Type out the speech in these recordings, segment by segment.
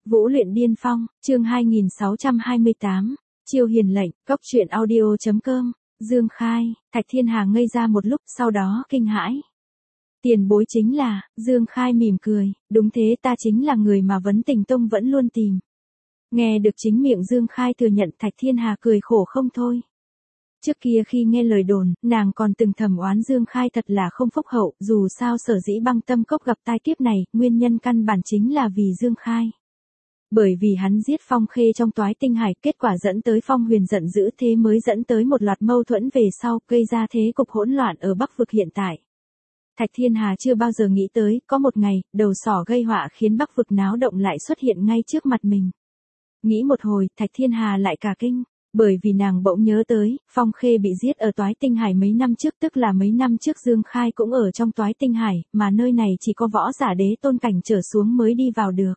Vũ luyện điên phong, chương 2628, chiêu hiền lệnh, cốc truyện audio.com, Dương Khai, Thạch Thiên Hà ngây ra một lúc sau đó kinh hãi. Tiền bối chính là, Dương Khai mỉm cười, đúng thế ta chính là người mà Vấn Tình Tông vẫn luôn tìm. Nghe được chính miệng Dương Khai thừa nhận Thạch Thiên Hà cười khổ không thôi. Trước kia khi nghe lời đồn, nàng còn từng thầm oán Dương Khai thật là không phúc hậu, dù sao sở dĩ Băng Tâm Cốc gặp tai kiếp này, nguyên nhân căn bản chính là vì Dương Khai. Bởi vì hắn giết Phong Khê trong Toái Tinh Hải, kết quả dẫn tới Phong Huyền giận dữ thế mới dẫn tới một loạt mâu thuẫn về sau, gây ra thế cục hỗn loạn ở Bắc vực hiện tại. Thạch Thiên Hà chưa bao giờ nghĩ tới, có một ngày, đầu sỏ gây họa khiến Bắc vực náo động lại xuất hiện ngay trước mặt mình. Nghĩ một hồi, Thạch Thiên Hà lại cả kinh, bởi vì nàng bỗng nhớ tới, Phong Khê bị giết ở Toái Tinh Hải mấy năm trước, tức là mấy năm trước Dương Khai cũng ở trong Toái Tinh Hải, mà nơi này chỉ có võ giả đế tôn cảnh trở xuống mới đi vào được.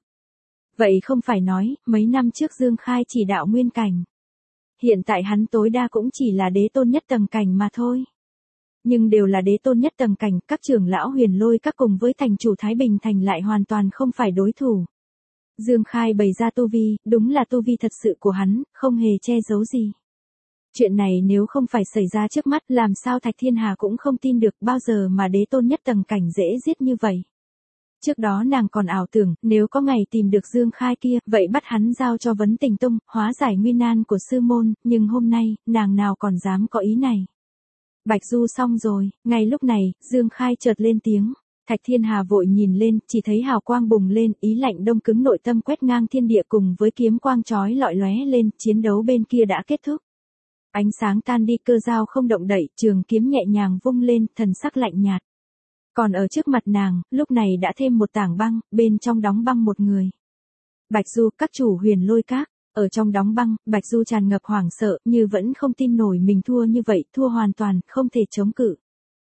Vậy không phải nói, mấy năm trước Dương Khai chỉ đạo nguyên cảnh. Hiện tại hắn tối đa cũng chỉ là đế tôn nhất tầng cảnh mà thôi. Nhưng đều là đế tôn nhất tầng cảnh, các trưởng lão Huyền Lôi các cùng với thành chủ Thái Bình Thành lại hoàn toàn không phải đối thủ. Dương Khai bày ra tu vi, đúng là tu vi thật sự của hắn, không hề che giấu gì. Chuyện này nếu không phải xảy ra trước mắt, làm sao Thạch Thiên Hà cũng không tin được bao giờ mà đế tôn nhất tầng cảnh dễ giết như vậy. Trước đó nàng còn ảo tưởng, nếu có ngày tìm được Dương Khai kia, vậy bắt hắn giao cho Vấn Tình Tông, hóa giải nguy nan của sư môn, nhưng hôm nay, nàng nào còn dám có ý này. Bạch Du xong rồi, ngay lúc này, Dương Khai chợt lên tiếng. Thạch Thiên Hà vội nhìn lên, chỉ thấy hào quang bùng lên, ý lạnh đông cứng nội tâm quét ngang thiên địa cùng với kiếm quang chói lọi lóe lên, chiến đấu bên kia đã kết thúc. Ánh sáng tan đi, cơ dao không động đậy, trường kiếm nhẹ nhàng vung lên, thần sắc lạnh nhạt. Còn ở trước mặt nàng, lúc này đã thêm một tảng băng, bên trong đóng băng một người. Bạch Du, các chủ Huyền Lôi các, ở trong đóng băng, Bạch Du tràn ngập hoảng sợ, như vẫn không tin nổi mình thua như vậy, thua hoàn toàn, không thể chống cự.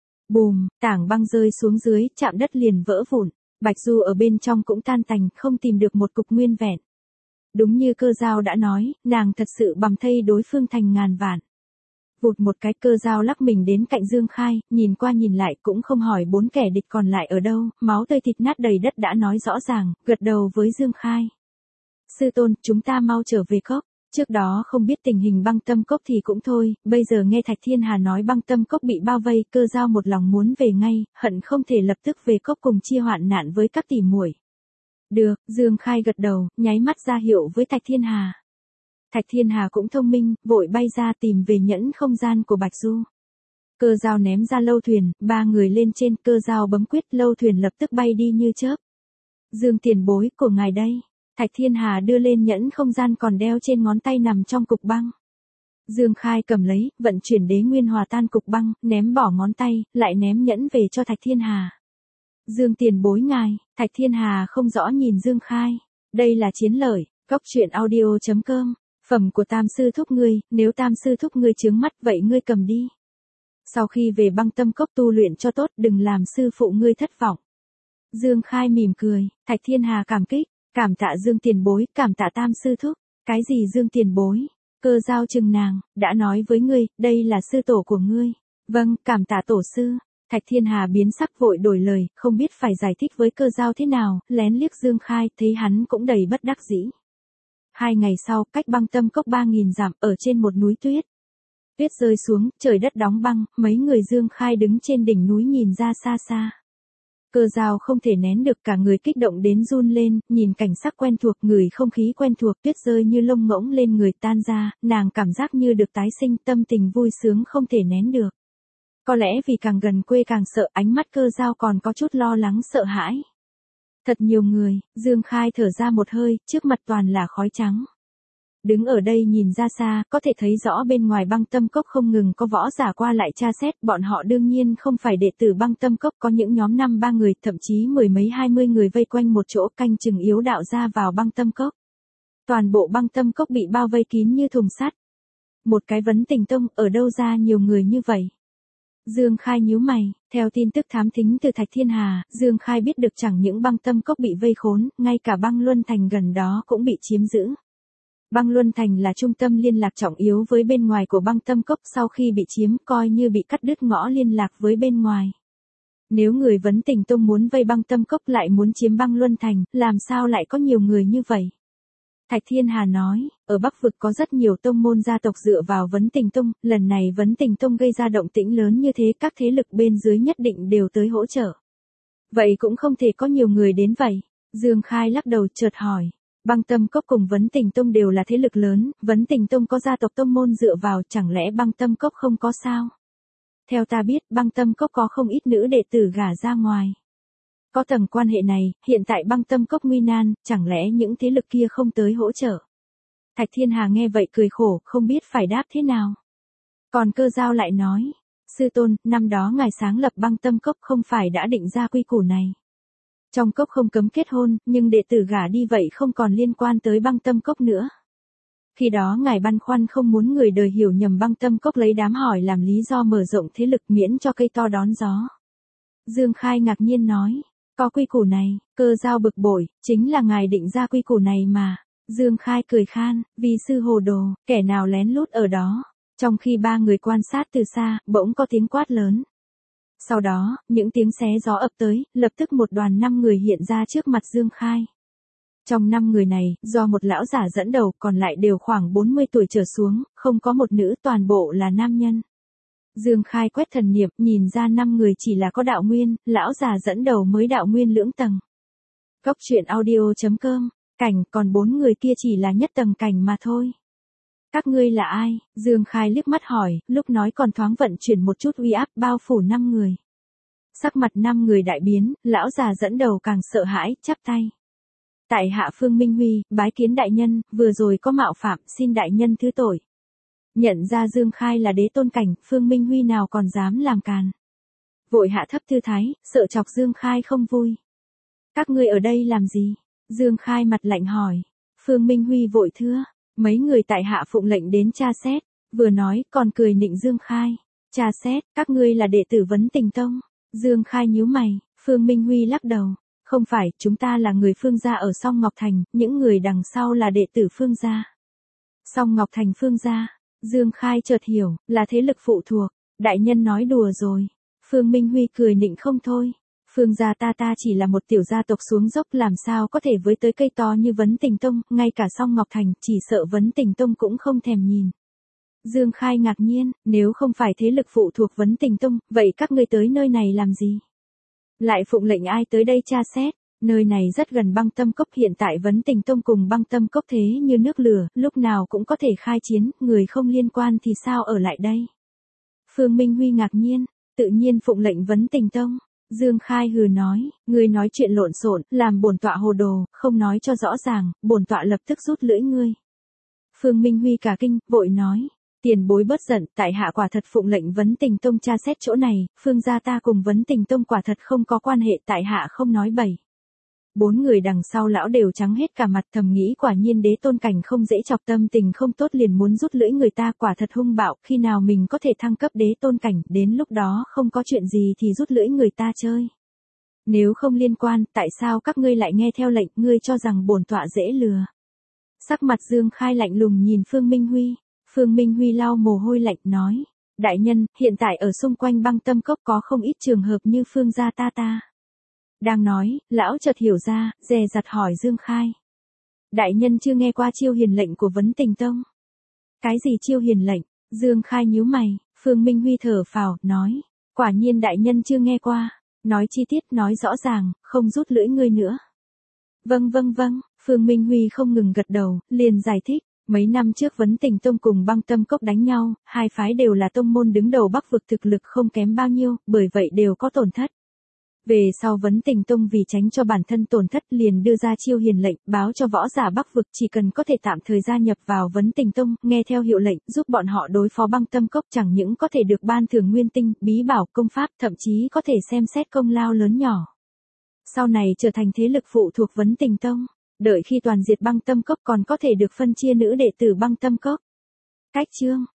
Bùm, tảng băng rơi xuống dưới, chạm đất liền vỡ vụn. Bạch Du ở bên trong cũng tan tành, không tìm được một cục nguyên vẹn. Đúng như cơ dao đã nói, nàng thật sự bầm thây đối phương thành ngàn vạn. Vụt một cái, cơ dao lắc mình đến cạnh Dương Khai, nhìn qua nhìn lại cũng không hỏi bốn kẻ địch còn lại ở đâu, máu tươi thịt nát đầy đất đã nói rõ ràng, gật đầu với Dương Khai. Sư tôn, chúng ta mau trở về cốc. Trước đó không biết tình hình Băng Tâm Cốc thì cũng thôi, bây giờ nghe Thạch Thiên Hà nói Băng Tâm Cốc bị bao vây, cơ dao một lòng muốn về ngay, hận không thể lập tức về cốc cùng chia hoạn nạn với các tỷ muội. Được, Dương Khai gật đầu, nháy mắt ra hiệu với Thạch Thiên Hà. Thạch Thiên Hà cũng thông minh, vội bay ra tìm về nhẫn không gian của Bạch Du. Cơ dao ném ra lâu thuyền, ba người lên trên, cơ dao bấm quyết, lâu thuyền lập tức bay đi như chớp. Dương tiền bối, của ngài đây. Thạch Thiên Hà đưa lên nhẫn không gian còn đeo trên ngón tay nằm trong cục băng. Dương Khai cầm lấy, vận chuyển đế nguyên hòa tan cục băng, ném bỏ ngón tay, lại ném nhẫn về cho Thạch Thiên Hà. Dương tiền bối ngài, Thạch Thiên Hà không rõ nhìn Dương Khai. Đây là chiến lợi, cốc truyện audio.com, phẩm của Tam sư thúc ngươi, nếu Tam sư thúc ngươi chướng mắt vậy ngươi cầm đi. Sau khi về Băng Tâm Cốc tu luyện cho tốt, đừng làm sư phụ ngươi thất vọng. Dương Khai mỉm cười, Thạch Thiên Hà cảm kích. Cảm tạ Dương tiền bối, cảm tạ Tam sư thúc. Cái gì Dương tiền bối? Cơ dao chừng nàng, đã nói với ngươi, đây là sư tổ của ngươi. Vâng, cảm tạ tổ sư. Thạch Thiên Hà biến sắc vội đổi lời, không biết phải giải thích với cơ dao thế nào, lén liếc Dương Khai, thấy hắn cũng đầy bất đắc dĩ. 2 ngày sau, cách Băng Tâm Cốc 3000 dặm, ở trên một núi tuyết. Tuyết rơi xuống, trời đất đóng băng, mấy người Dương Khai đứng trên đỉnh núi nhìn ra xa xa. Cơ dao không thể nén được, cả người kích động đến run lên, nhìn cảnh sắc quen thuộc, ngửi không khí quen thuộc, tuyết rơi như lông ngỗng lên người tan ra, nàng cảm giác như được tái sinh, tâm tình vui sướng không thể nén được. Có lẽ vì càng gần quê càng sợ, ánh mắt cơ dao còn có chút lo lắng sợ hãi. Thật nhiều người, Dương Khai thở ra một hơi, trước mặt toàn là khói trắng. Đứng ở đây nhìn ra xa, có thể thấy rõ bên ngoài Băng Tâm Cốc không ngừng có võ giả qua lại tra xét, bọn họ đương nhiên không phải đệ tử Băng Tâm Cốc, có những nhóm 5-3 người, thậm chí 10 mấy 20 người vây quanh một chỗ canh chừng yếu đạo ra vào Băng Tâm Cốc. Toàn bộ Băng Tâm Cốc bị bao vây kín như thùng sắt. Một cái Vấn Tình Tông, ở đâu ra nhiều người như vậy? Dương Khai nhíu mày, theo tin tức thám thính từ Thạch Thiên Hà, Dương Khai biết được chẳng những Băng Tâm Cốc bị vây khốn, ngay cả Băng Luân Thành gần đó cũng bị chiếm giữ. Băng Luân Thành là trung tâm liên lạc trọng yếu với bên ngoài của Băng Tâm Cốc, sau khi bị chiếm coi như bị cắt đứt ngõ liên lạc với bên ngoài. Nếu người Vấn Tình Tông muốn vây Băng Tâm Cốc lại muốn chiếm Băng Luân Thành, làm sao lại có nhiều người như vậy? Thạch Thiên Hà nói, ở Bắc Vực có rất nhiều tông môn gia tộc dựa vào Vấn Tình Tông, lần này Vấn Tình Tông gây ra động tĩnh lớn như thế các thế lực bên dưới nhất định đều tới hỗ trợ. Vậy cũng không thể có nhiều người đến vậy. Dương Khai lắc đầu chợt hỏi. Băng Tâm Cốc cùng Vấn Tình Tông đều là thế lực lớn, Vấn Tình Tông có gia tộc tông môn dựa vào, chẳng lẽ Băng Tâm Cốc không có sao? Theo ta biết, Băng Tâm Cốc có không ít nữ đệ tử gả ra ngoài. Có tầng quan hệ này, hiện tại Băng Tâm Cốc nguy nan, chẳng lẽ những thế lực kia không tới hỗ trợ? Thạch Thiên Hà nghe vậy cười khổ, không biết phải đáp thế nào. Còn Cơ Dao lại nói, sư tôn, năm đó ngài sáng lập Băng Tâm Cốc không phải đã định ra quy củ này. Trong cốc không cấm kết hôn, nhưng đệ tử gả đi vậy không còn liên quan tới Băng Tâm Cốc nữa. Khi đó ngài băn khoăn không muốn người đời hiểu nhầm Băng Tâm Cốc lấy đám hỏi làm lý do mở rộng thế lực miễn cho cây to đón gió. Dương Khai ngạc nhiên nói, có quy củ này, Cơ Dao bực bội, chính là ngài định ra quy củ này mà. Dương Khai cười khan, vì sư hồ đồ, kẻ nào lén lút ở đó. Trong khi ba người quan sát từ xa, bỗng có tiếng quát lớn. Sau đó, những tiếng xé gió ập tới, lập tức một đoàn 5 người hiện ra trước mặt Dương Khai. Trong 5 người này, do một lão giả dẫn đầu, còn lại đều khoảng 40 tuổi trở xuống, không có một nữ, toàn bộ là nam nhân. Dương Khai quét thần niệm, nhìn ra 5 người chỉ là có đạo nguyên, lão già dẫn đầu mới đạo nguyên lưỡng tầng. Cốc truyện audio.com, cảnh, còn 4 người kia chỉ là nhất tầng cảnh mà thôi. Các ngươi là ai? Dương Khai liếc mắt hỏi, lúc nói còn thoáng vận chuyển một chút uy áp bao phủ 5 người. Sắc mặt 5 người đại biến, lão già dẫn đầu càng sợ hãi, chắp tay. Tại hạ Phương Minh Huy, bái kiến đại nhân, vừa rồi có mạo phạm, xin đại nhân thứ tội. Nhận ra Dương Khai là đế tôn cảnh, Phương Minh Huy nào còn dám làm càn. Vội hạ thấp tư thái, sợ chọc Dương Khai không vui. Các ngươi ở đây làm gì? Dương Khai mặt lạnh hỏi. Phương Minh Huy vội thưa, mấy người tại hạ phụng lệnh đến tra xét, vừa nói còn cười nịnh Dương Khai. Tra xét, các ngươi là đệ tử Vấn Tình Tông. Dương Khai nhíu mày, Phương Minh Huy lắc đầu. Không phải, chúng ta là người Phương gia ở Song Ngọc Thành, những người đằng sau là đệ tử Phương gia. Song Ngọc Thành Phương gia. Dương Khai chợt hiểu, là thế lực phụ thuộc. Đại nhân nói đùa rồi. Phương Minh Huy cười nịnh không thôi. Phương gia ta chỉ là một tiểu gia tộc xuống dốc, làm sao có thể với tới cây to như Vấn Tình Tông, ngay cả Song Ngọc Thành, chỉ sợ Vấn Tình Tông cũng không thèm nhìn. Dương Khai ngạc nhiên, nếu không phải thế lực phụ thuộc Vấn Tình Tông, vậy các ngươi tới nơi này làm gì? Lại phụng lệnh ai tới đây tra xét? Nơi này rất gần Băng Tâm Cốc, hiện tại Vấn Tình Tông cùng Băng Tâm Cốc thế như nước lửa, lúc nào cũng có thể khai chiến, người không liên quan thì sao ở lại đây? Phương Minh Huy ngạc nhiên, tự nhiên phụng lệnh Vấn Tình Tông. Dương Khai hừ nói, ngươi nói chuyện lộn xộn, làm bổn tọa hồ đồ, không nói cho rõ ràng, bổn tọa lập tức rút lưỡi ngươi. Phương Minh Huy cả kinh, vội nói, tiền bối bớt giận, tại hạ quả thật phụng lệnh Vấn Tình Tông tra xét chỗ này, Phương gia ta cùng Vấn Tình Tông quả thật không có quan hệ, tại hạ không nói bậy. 4 người đằng sau lão đều trắng hết cả mặt, thầm nghĩ quả nhiên đế tôn cảnh không dễ chọc, tâm tình không tốt liền muốn rút lưỡi người ta, quả thật hung bạo, khi nào mình có thể thăng cấp đế tôn cảnh, đến lúc đó không có chuyện gì thì rút lưỡi người ta chơi. Nếu không liên quan, tại sao các ngươi lại nghe theo lệnh, ngươi cho rằng bổn tọa dễ lừa? Sắc mặt Dương Khai lạnh lùng nhìn Phương Minh Huy. Phương Minh Huy lau mồ hôi lạnh nói, đại nhân, hiện tại ở xung quanh Băng Tâm Cốc có không ít trường hợp như Phương gia ta. Đang nói, lão chợt hiểu ra, dè dặt hỏi Dương Khai. Đại nhân chưa nghe qua chiêu hiền lệnh của Vấn Tình Tông? Cái gì chiêu hiền lệnh? Dương Khai nhíu mày, Phương Minh Huy thở phào, nói, quả nhiên đại nhân chưa nghe qua, nói chi tiết, nói rõ ràng, không rút lưỡi ngươi nữa. Vâng, Phương Minh Huy không ngừng gật đầu, liền giải thích. Mấy năm trước Vấn Tình Tông cùng Băng Tâm Cốc đánh nhau, hai phái đều là tông môn đứng đầu Bắc vực, thực lực không kém bao nhiêu, bởi vậy đều có tổn thất. Về sau Vấn Tình Tông vì tránh cho bản thân tổn thất liền đưa ra chiêu hiền lệnh, báo cho võ giả Bắc vực chỉ cần có thể tạm thời gia nhập vào Vấn Tình Tông, nghe theo hiệu lệnh, giúp bọn họ đối phó Băng Tâm Cốc, chẳng những có thể được ban thưởng nguyên tinh, bí bảo, công pháp, thậm chí có thể xem xét công lao lớn nhỏ. Sau này trở thành thế lực phụ thuộc Vấn Tình Tông. Đợi khi toàn diệt Băng Tâm Cốc còn có thể được phân chia nữ đệ tử Băng Tâm Cốc. Cách chương